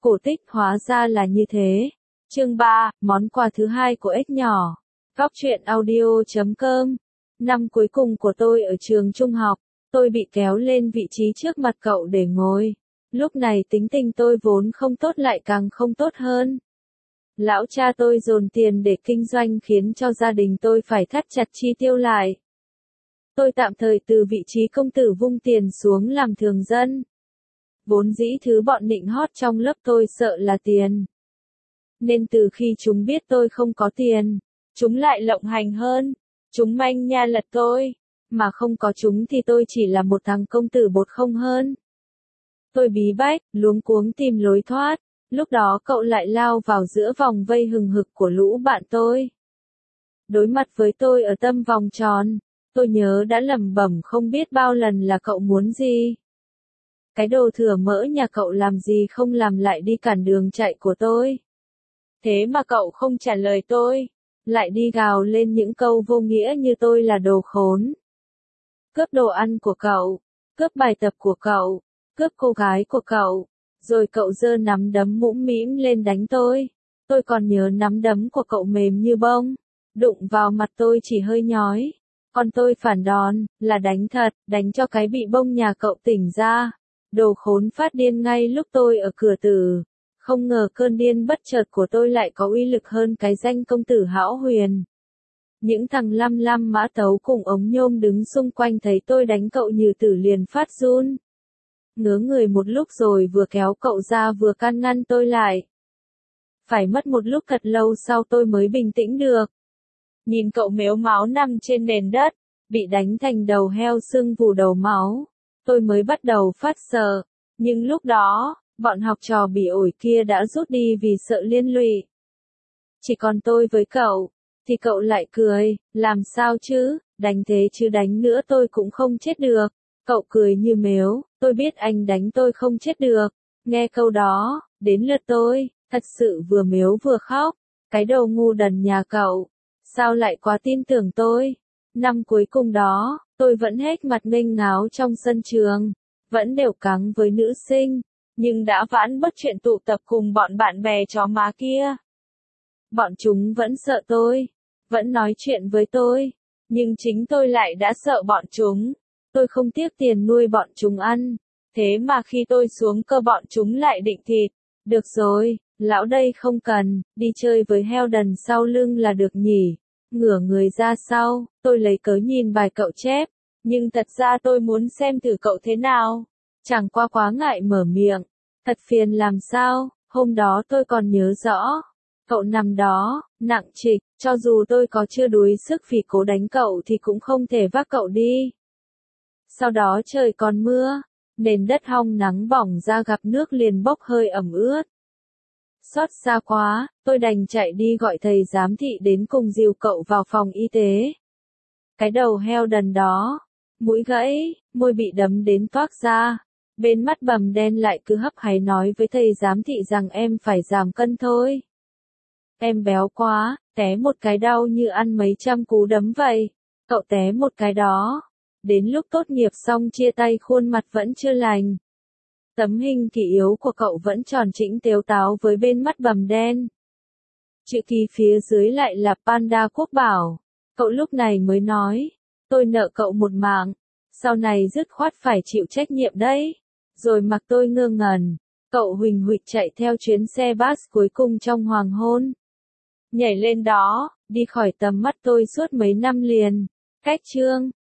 Cổ tích hóa ra là như thế. Chương 3, món quà thứ hai của ếch nhỏ. Góc truyện audio.com. Năm cuối cùng của tôi ở trường trung học, tôi bị kéo lên vị trí trước mặt cậu để ngồi. Lúc này tính tình tôi vốn không tốt lại càng không tốt hơn. Lão cha tôi dồn tiền để kinh doanh khiến cho gia đình tôi phải thắt chặt chi tiêu lại. Tôi tạm thời từ vị trí công tử vung tiền xuống làm thường dân. Vốn dĩ thứ bọn nịnh hót trong lớp tôi sợ là tiền. Nên từ khi chúng biết tôi không có tiền, chúng lại lộng hành hơn. Chúng manh nha lật tôi, mà không có chúng thì tôi chỉ là một thằng công tử bột không hơn. Tôi bí bách, luống cuống tìm lối thoát, lúc đó cậu lại lao vào giữa vòng vây hừng hực của lũ bạn tôi. Đối mặt với tôi ở tâm vòng tròn, tôi nhớ đã lẩm bẩm không biết bao lần là cậu muốn gì. Cái đồ thừa mỡ nhà cậu làm gì không làm lại đi cản đường chạy của tôi. Thế mà cậu không trả lời tôi, lại đi gào lên những câu vô nghĩa như tôi là đồ khốn. Cướp đồ ăn của cậu, cướp bài tập của cậu, cướp cô gái của cậu, rồi cậu giơ nắm đấm mũm mĩm lên đánh tôi. Tôi còn nhớ nắm đấm của cậu mềm như bông, đụng vào mặt tôi chỉ hơi nhói. Còn tôi phản đòn, là đánh thật, đánh cho cái bị bông nhà cậu tỉnh ra. Đồ khốn phát điên ngay lúc tôi ở cửa tử. Không ngờ cơn điên bất chợt của tôi lại có uy lực hơn cái danh công tử hão huyền. Những thằng lăm lăm mã tấu cùng ống nhôm đứng xung quanh thấy tôi đánh cậu như tử liền phát run. Ngớ người một lúc rồi vừa kéo cậu ra vừa can ngăn tôi lại. Phải mất một lúc thật lâu sau tôi mới bình tĩnh được. Nhìn cậu mếu máo nằm trên nền đất, bị đánh thành đầu heo sưng vù đầu máu. Tôi mới bắt đầu phát sợ, nhưng lúc đó, bọn học trò bị ổi kia đã rút đi vì sợ liên lụy. Chỉ còn tôi với cậu, thì cậu lại cười, làm sao chứ, đánh thế chứ đánh nữa tôi cũng không chết được. Cậu cười như mếu, tôi biết anh đánh tôi không chết được. Nghe câu đó, đến lượt tôi, thật sự vừa mếu vừa khóc. Cái đầu ngu đần nhà cậu, sao lại quá tin tưởng tôi. Năm cuối cùng đó, tôi vẫn hết mặt nghênh ngáo trong sân trường, vẫn đều cắng với nữ sinh, nhưng đã vãn bất chuyện tụ tập cùng bọn bạn bè chó má kia. Bọn chúng vẫn sợ tôi, vẫn nói chuyện với tôi, nhưng chính tôi lại đã sợ bọn chúng. Tôi không tiếc tiền nuôi bọn chúng ăn, thế mà khi tôi xuống cơ bọn chúng lại định thịt. Được rồi, lão đây không cần, đi chơi với heo đần sau lưng là được nhỉ. Ngửa người ra sau, tôi lấy cớ nhìn bài cậu chép, nhưng thật ra tôi muốn xem thử cậu thế nào. Chẳng qua quá ngại mở miệng, thật phiền làm sao, hôm đó tôi còn nhớ rõ. Cậu nằm đó, nặng trịch, cho dù tôi có chưa đuối sức vì cố đánh cậu thì cũng không thể vác cậu đi. Sau đó trời còn mưa, nền đất hong nắng bỏng ra gặp nước liền bốc hơi ẩm ướt. Xót xa quá, tôi đành chạy đi gọi thầy giám thị đến cùng dìu cậu vào phòng y tế. Cái đầu heo đần đó, mũi gãy, môi bị đấm đến toác ra, bên mắt bầm đen lại cứ hấp háy nói với thầy giám thị rằng em phải giảm cân thôi. Em béo quá, té một cái đau như ăn mấy trăm cú đấm vậy. Cậu té một cái đó, đến lúc tốt nghiệp xong chia tay khuôn mặt vẫn chưa lành. Tấm hình kỷ yếu của cậu vẫn tròn trĩnh tếu táo với bên mắt bầm đen. Chữ ký phía dưới lại là Panda Quốc Bảo. Cậu lúc này mới nói, tôi nợ cậu một mạng, sau này dứt khoát phải chịu trách nhiệm đấy. Rồi mặc tôi ngơ ngẩn, cậu huỳnh huỵch chạy theo chuyến xe bus cuối cùng trong hoàng hôn. Nhảy lên đó, đi khỏi tầm mắt tôi suốt mấy năm liền. Cách chương